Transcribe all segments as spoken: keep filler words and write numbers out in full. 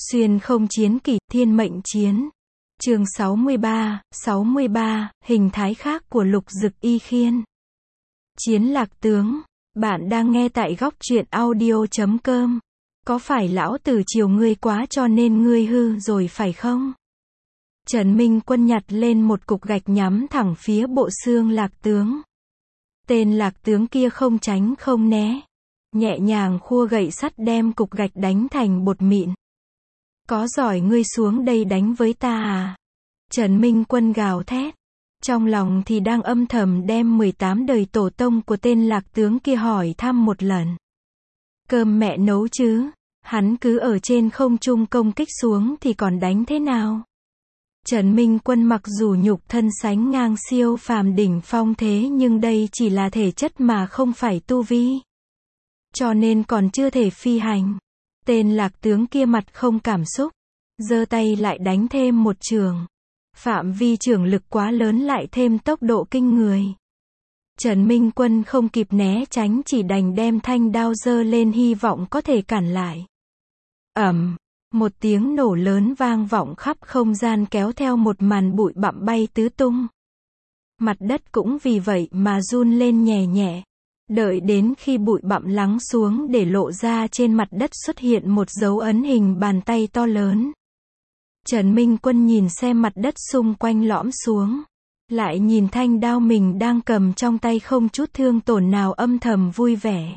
Xuyên không chiến kỷ, thiên mệnh chiến. Chương sáu mươi ba, sáu mươi ba, hình thái khác của Lục Dực Y Khiên. Chiến lạc tướng, bạn đang nghe tại góc truyện audio chấm com. Có phải lão tử chiều ngươi quá cho nên ngươi hư rồi phải không? Trần Minh Quân nhặt lên một cục gạch nhắm thẳng phía bộ xương lạc tướng. Tên lạc tướng kia không tránh không né, nhẹ nhàng khua gậy sắt đem cục gạch đánh thành bột mịn. Có giỏi ngươi xuống đây đánh với ta à? Trần Minh Quân gào thét. Trong lòng thì đang âm thầm đem mười tám đời tổ tông của tên lạc tướng kia hỏi thăm một lần. Cơm mẹ nấu chứ, hắn cứ ở trên không trung công kích xuống thì còn đánh thế nào? Trần Minh Quân mặc dù nhục thân sánh ngang siêu phàm đỉnh phong thế nhưng đây chỉ là thể chất mà không phải tu vi. Cho nên còn chưa thể phi hành. Tên lạc tướng kia mặt không cảm xúc, giơ tay lại đánh thêm một trường. Phạm vi chưởng lực quá lớn lại thêm tốc độ kinh người. Trần Minh Quân không kịp né tránh chỉ đành đem thanh đao giơ lên hy vọng có thể cản lại. Ầm, một tiếng nổ lớn vang vọng khắp không gian kéo theo một màn bụi bặm bay tứ tung. Mặt đất cũng vì vậy mà run lên nhẹ nhẹ. Đợi đến khi bụi bặm lắng xuống để lộ ra trên mặt đất xuất hiện một dấu ấn hình bàn tay to lớn. Trần Minh Quân nhìn xem mặt đất xung quanh lõm xuống, lại nhìn thanh đao mình đang cầm trong tay không chút thương tổn nào âm thầm vui vẻ.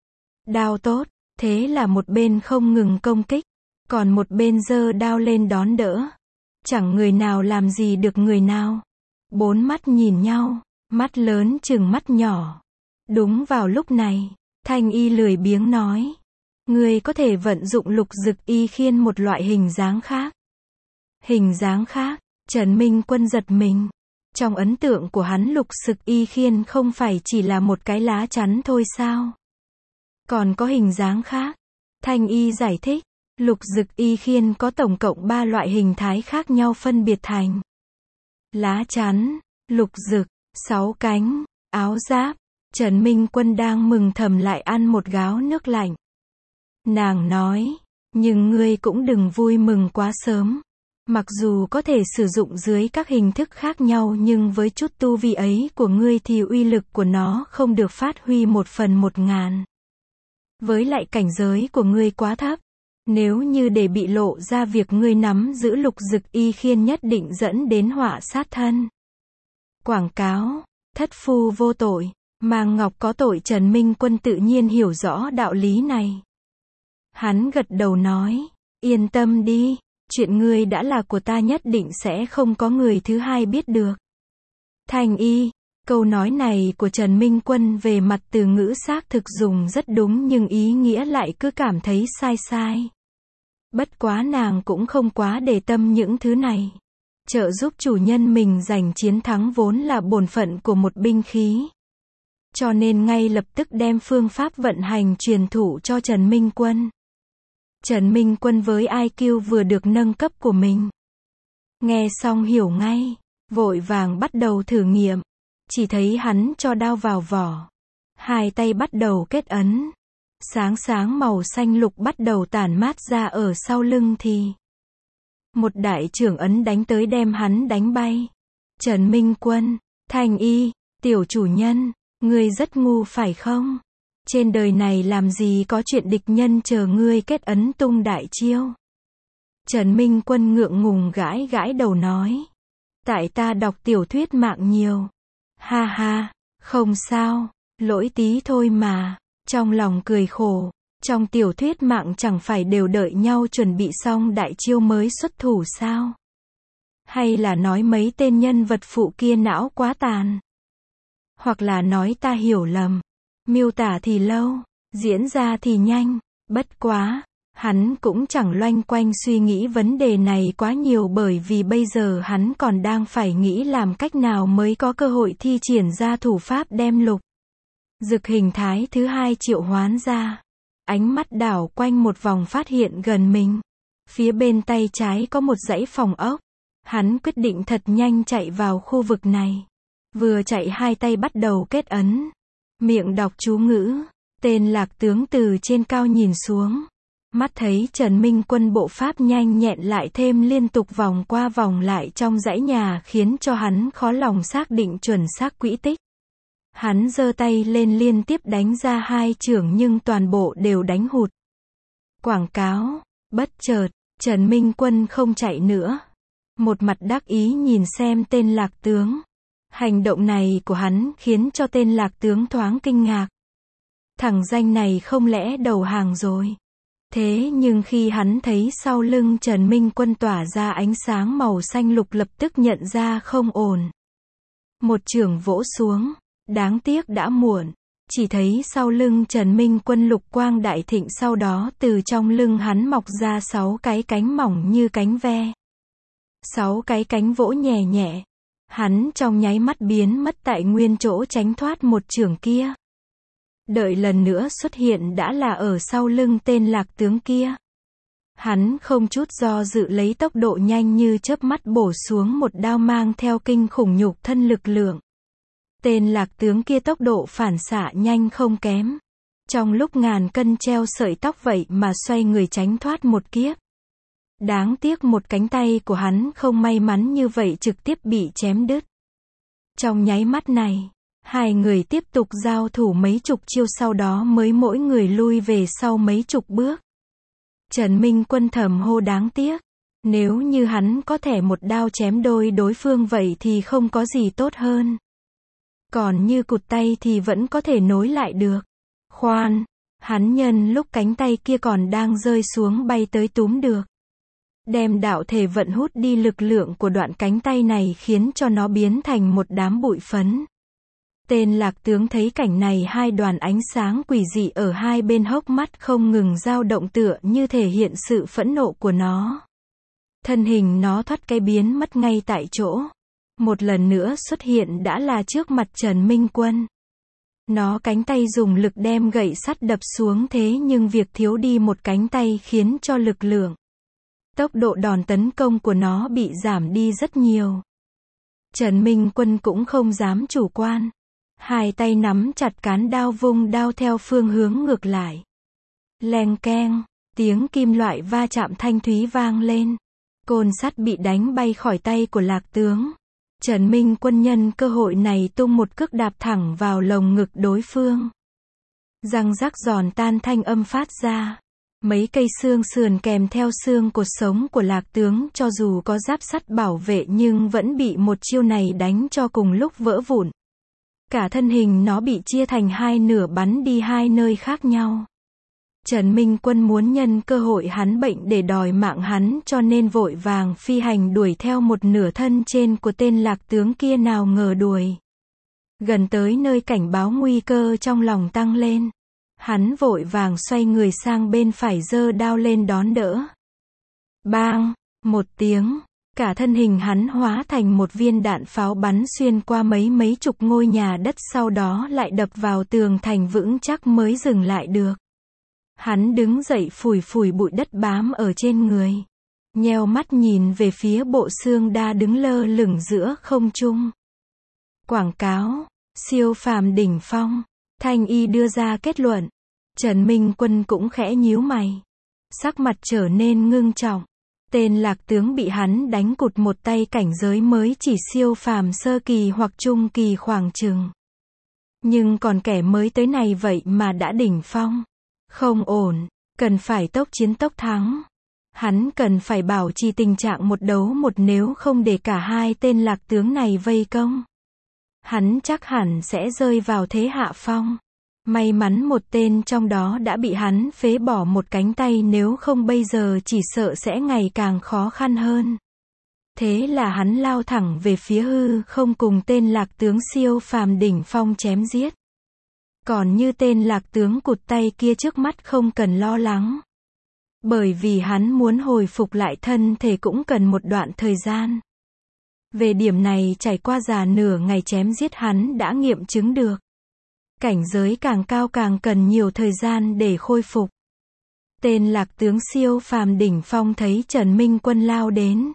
Đao tốt, thế là một bên không ngừng công kích, còn một bên giơ đao lên đón đỡ. Chẳng người nào làm gì được người nào. Bốn mắt nhìn nhau, mắt lớn chừng mắt nhỏ. Đúng vào lúc này, Thanh Y lười biếng nói. Ngươi có thể vận dụng Lục Dực Y Khiên một loại hình dáng khác. Hình dáng khác, Trần Minh Quân giật mình. Trong ấn tượng của hắn Lục Dực Y Khiên không phải chỉ là một cái lá chắn thôi sao? Còn có hình dáng khác. Thanh Y giải thích, Lục Dực Y Khiên có tổng cộng ba loại hình thái khác nhau phân biệt thành lá chắn, lục dực, sáu cánh, áo giáp. Trần Minh Quân đang mừng thầm lại ăn một gáo nước lạnh. Nàng nói, nhưng ngươi cũng đừng vui mừng quá sớm. Mặc dù có thể sử dụng dưới các hình thức khác nhau nhưng với chút tu vi ấy của ngươi thì uy lực của nó không được phát huy một phần một ngàn. Với lại cảnh giới của ngươi quá thấp. Nếu như để bị lộ ra việc ngươi nắm giữ Lục Dực Y Khiên nhất định dẫn đến họa sát thân. Quảng cáo, thất phu vô tội, mang ngọc có tội. Trần Minh Quân tự nhiên hiểu rõ đạo lý này. Hắn gật đầu nói, yên tâm đi, chuyện ngươi đã là của ta nhất định sẽ không có người thứ hai biết được. Thanh Y, câu nói này của Trần Minh Quân về mặt từ ngữ xác thực dùng rất đúng nhưng ý nghĩa lại cứ cảm thấy sai sai. Bất quá nàng cũng không quá để tâm những thứ này. Trợ giúp chủ nhân mình giành chiến thắng vốn là bổn phận của một binh khí. Cho nên ngay lập tức đem phương pháp vận hành truyền thụ cho Trần Minh Quân. Trần Minh Quân với i kiu vừa được nâng cấp của mình, nghe xong hiểu ngay, vội vàng bắt đầu thử nghiệm. Chỉ thấy hắn cho đao vào vỏ, hai tay bắt đầu kết ấn. Sáng sáng màu xanh lục bắt đầu tản mát ra ở sau lưng thì một đại trưởng ấn đánh tới đem hắn đánh bay. Trần Minh Quân, Thanh Y, tiểu chủ nhân, ngươi rất ngu phải không? Trên đời này làm gì có chuyện địch nhân chờ ngươi kết ấn tung đại chiêu. Trần Minh Quân ngượng ngùng gãi gãi đầu nói. Tại ta đọc tiểu thuyết mạng nhiều. Ha ha, không sao, lỗi tí thôi mà. Trong lòng cười khổ, trong tiểu thuyết mạng chẳng phải đều đợi nhau chuẩn bị xong đại chiêu mới xuất thủ sao? Hay là nói mấy tên nhân vật phụ kia não quá tàn? Hoặc là nói ta hiểu lầm, miêu tả thì lâu, diễn ra thì nhanh, bất quá, hắn cũng chẳng loanh quanh suy nghĩ vấn đề này quá nhiều bởi vì bây giờ hắn còn đang phải nghĩ làm cách nào mới có cơ hội thi triển ra thủ pháp đem Lục Dực hình thái thứ hai triệu hoán ra. Ánh mắt đảo quanh một vòng phát hiện gần mình. Phía bên tay trái có một dãy phòng ốc. Hắn quyết định thật nhanh chạy vào khu vực này. Vừa chạy hai tay bắt đầu kết ấn. Miệng đọc chú ngữ. Tên lạc tướng từ trên cao nhìn xuống. Mắt thấy Trần Minh Quân bộ pháp nhanh nhẹn lại thêm liên tục vòng qua vòng lại trong dãy nhà khiến cho hắn khó lòng xác định chuẩn xác quỹ tích. Hắn giơ tay lên liên tiếp đánh ra hai chưởng nhưng toàn bộ đều đánh hụt. Quảng cáo, bất chợt, Trần Minh Quân không chạy nữa. Một mặt đắc ý nhìn xem tên Lạc Tướng. Hành động này của hắn khiến cho tên Lạc Tướng thoáng kinh ngạc. Thằng danh này không lẽ đầu hàng rồi. Thế nhưng khi hắn thấy sau lưng Trần Minh Quân tỏa ra ánh sáng màu xanh lục lập tức nhận ra không ổn. Một chưởng vỗ xuống, đáng tiếc đã muộn. Chỉ thấy sau lưng Trần Minh Quân lục quang đại thịnh, sau đó từ trong lưng hắn mọc ra sáu cái cánh mỏng như cánh ve. Sáu cái cánh vỗ nhẹ nhẹ. Hắn trong nháy mắt biến mất tại nguyên chỗ tránh thoát một chưởng kia. Đợi lần nữa xuất hiện đã là ở sau lưng tên Lạc Tướng kia. Hắn không chút do dự lấy tốc độ nhanh như chớp mắt bổ xuống một đao mang theo kinh khủng nhục thân lực lượng. Tên Lạc Tướng kia tốc độ phản xạ nhanh không kém. Trong lúc ngàn cân treo sợi tóc vậy mà xoay người tránh thoát một kiếp. Đáng tiếc một cánh tay của hắn không may mắn như vậy trực tiếp bị chém đứt. Trong nháy mắt này, hai người tiếp tục giao thủ mấy chục chiêu sau đó mới mỗi người lui về sau mấy chục bước. Trần Minh Quân thầm hô đáng tiếc. Nếu như hắn có thể một đao chém đôi đối phương vậy thì không có gì tốt hơn. Còn như cụt tay thì vẫn có thể nối lại được. Khoan, hắn nhân lúc cánh tay kia còn đang rơi xuống bay tới túm được. Đem đạo thể vận hút đi lực lượng của đoạn cánh tay này khiến cho nó biến thành một đám bụi phấn. Tên Lạc Tướng thấy cảnh này, hai đoàn ánh sáng quỷ dị ở hai bên hốc mắt không ngừng dao động tựa như thể hiện sự phẫn nộ của nó. Thân hình nó thoát cái biến mất ngay tại chỗ. Một lần nữa xuất hiện đã là trước mặt Trần Minh Quân. Nó cánh tay dùng lực đem gậy sắt đập xuống, thế nhưng việc thiếu đi một cánh tay khiến cho lực lượng, tốc độ đòn tấn công của nó bị giảm đi rất nhiều. Trần Minh Quân cũng không dám chủ quan. Hai tay nắm chặt cán đao vung đao theo phương hướng ngược lại. Leng keng, tiếng kim loại va chạm thanh thúy vang lên. Côn sắt bị đánh bay khỏi tay của Lạc Tướng. Trần Minh Quân nhân cơ hội này tung một cước đạp thẳng vào lồng ngực đối phương. Răng rắc giòn tan thanh âm phát ra. Mấy cây xương sườn kèm theo xương cột sống của Lạc Tướng cho dù có giáp sắt bảo vệ nhưng vẫn bị một chiêu này đánh cho cùng lúc vỡ vụn. Cả thân hình nó bị chia thành hai nửa bắn đi hai nơi khác nhau. Trần Minh Quân muốn nhân cơ hội hắn bệnh để đòi mạng hắn cho nên vội vàng phi hành đuổi theo một nửa thân trên của tên Lạc Tướng kia, nào ngờ đuổi gần tới nơi cảnh báo nguy cơ trong lòng tăng lên. Hắn vội vàng xoay người sang bên phải giơ đao lên đón đỡ. Bang! Một tiếng, cả thân hình hắn hóa thành một viên đạn pháo bắn xuyên qua mấy mấy chục ngôi nhà đất, sau đó lại đập vào tường thành vững chắc mới dừng lại được. Hắn đứng dậy phủi phủi bụi đất bám ở trên người. Nheo mắt nhìn về phía bộ xương đa đứng lơ lửng giữa không trung. Quảng cáo, siêu phàm đỉnh phong. Thanh y đưa ra kết luận. Trần Minh Quân cũng khẽ nhíu mày. Sắc mặt trở nên ngưng trọng. Tên Lạc Tướng bị hắn đánh cụt một tay, cảnh giới mới chỉ siêu phàm sơ kỳ hoặc trung kỳ khoảng chừng. Nhưng còn kẻ mới tới này vậy mà đã đỉnh phong. Không ổn, cần phải tốc chiến tốc thắng. Hắn cần phải bảo trì tình trạng một đấu một, nếu không để cả hai tên Lạc Tướng này vây công, hắn chắc hẳn sẽ rơi vào thế hạ phong. May mắn một tên trong đó đã bị hắn phế bỏ một cánh tay, nếu không bây giờ chỉ sợ sẽ ngày càng khó khăn hơn. Thế là hắn lao thẳng về phía hư không cùng tên Lạc Tướng siêu phàm đỉnh phong chém giết. Còn như tên Lạc Tướng cụt tay kia trước mắt không cần lo lắng. Bởi vì hắn muốn hồi phục lại thân thể cũng cần một đoạn thời gian. Về điểm này trải qua già nửa ngày chém giết hắn đã nghiệm chứng được. Cảnh giới càng cao càng cần nhiều thời gian để khôi phục. Tên Lạc Tướng siêu phàm đỉnh phong thấy Trần Minh Quân lao đến.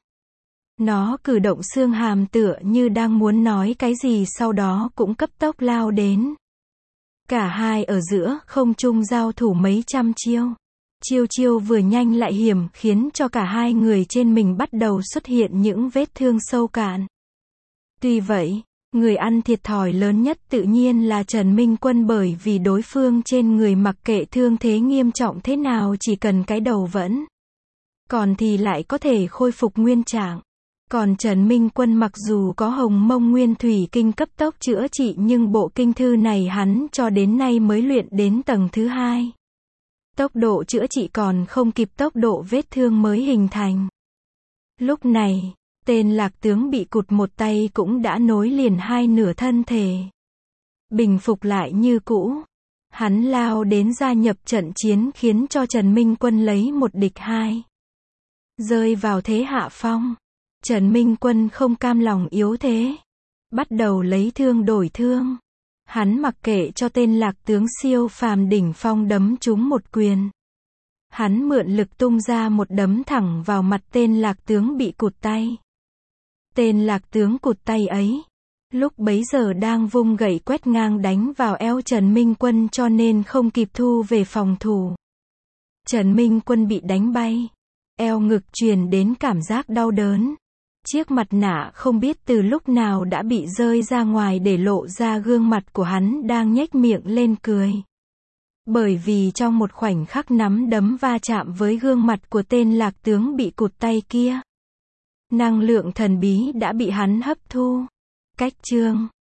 Nó cử động xương hàm tựa như đang muốn nói cái gì, sau đó cũng cấp tốc lao đến. Cả hai ở giữa không trung giao thủ mấy trăm chiêu. Chiêu chiêu vừa nhanh lại hiểm khiến cho cả hai người trên mình bắt đầu xuất hiện những vết thương sâu cạn. Tuy vậy, người ăn thiệt thòi lớn nhất tự nhiên là Trần Minh Quân, bởi vì đối phương trên người mặc kệ thương thế nghiêm trọng thế nào chỉ cần cái đầu vẫn còn thì lại có thể khôi phục nguyên trạng. Còn Trần Minh Quân mặc dù có Hồng Mông Nguyên Thủy Kinh cấp tốc chữa trị nhưng bộ kinh thư này hắn cho đến nay mới luyện đến tầng thứ hai. Tốc độ chữa trị còn không kịp tốc độ vết thương mới hình thành. Lúc này, tên Lạc Tướng bị cụt một tay cũng đã nối liền hai nửa thân thể. Bình phục lại như cũ. Hắn lao đến gia nhập trận chiến khiến cho Trần Minh Quân lấy một địch hai. Rơi vào thế hạ phong. Trần Minh Quân không cam lòng yếu thế. Bắt đầu lấy thương đổi thương. Hắn mặc kệ cho tên Lạc Tướng siêu phàm đỉnh phong đấm trúng một quyền. Hắn mượn lực tung ra một đấm thẳng vào mặt tên Lạc Tướng bị cụt tay. Tên Lạc Tướng cụt tay ấy, lúc bấy giờ đang vung gậy quét ngang đánh vào eo Trần Minh Quân cho nên không kịp thu về phòng thủ. Trần Minh Quân bị đánh bay. Eo ngực truyền đến cảm giác đau đớn. Chiếc mặt nạ không biết từ lúc nào đã bị rơi ra ngoài để lộ ra gương mặt của hắn đang nhếch miệng lên cười. Bởi vì trong một khoảnh khắc nắm đấm va chạm với gương mặt của tên Lạc Tướng bị cụt tay kia, năng lượng thần bí đã bị hắn hấp thu. Cách chương